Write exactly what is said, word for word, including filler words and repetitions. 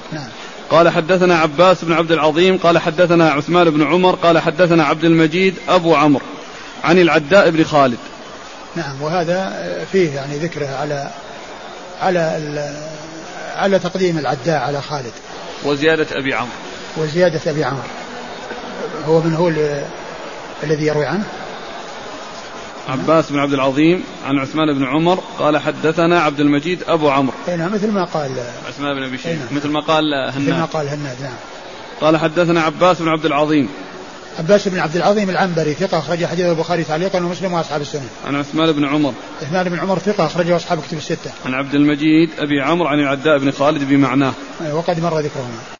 نعم. قال حدثنا عباس بن عبد العظيم قال حدثنا عثمان بن عمر قال حدثنا عبد المجيد أبو عمرو عن العداء بن خالد. نعم. وهذا فيه يعني ذكره على على على تقديم العداء على خالد وزيادة أبي عمرو وزيادة أبي عمرو. هو من هو الذي يروي عنه؟ عباس بن عبد العظيم عن عثمان بن عمر قال حدثنا عبد المجيد أبو عمرو. نعم مثل ما قال عثمان بن أبي شيبة مثل ما قال هناد. مثل ما قال هناد. نعم. قال حدثنا عباس بن عبد العظيم. عباس بن عبد العظيم العنبري ثقة أخرج حديث البخاري تعليقا ومسلم وأصحاب السنة. عن عثمان بن عمر. عثمان بن عمر ثقة أخرجه أصحاب كتب الستة. عن عبد المجيد أبي عمرو عن العداء بن خالد بمعناه. وقد مر ذكرهما.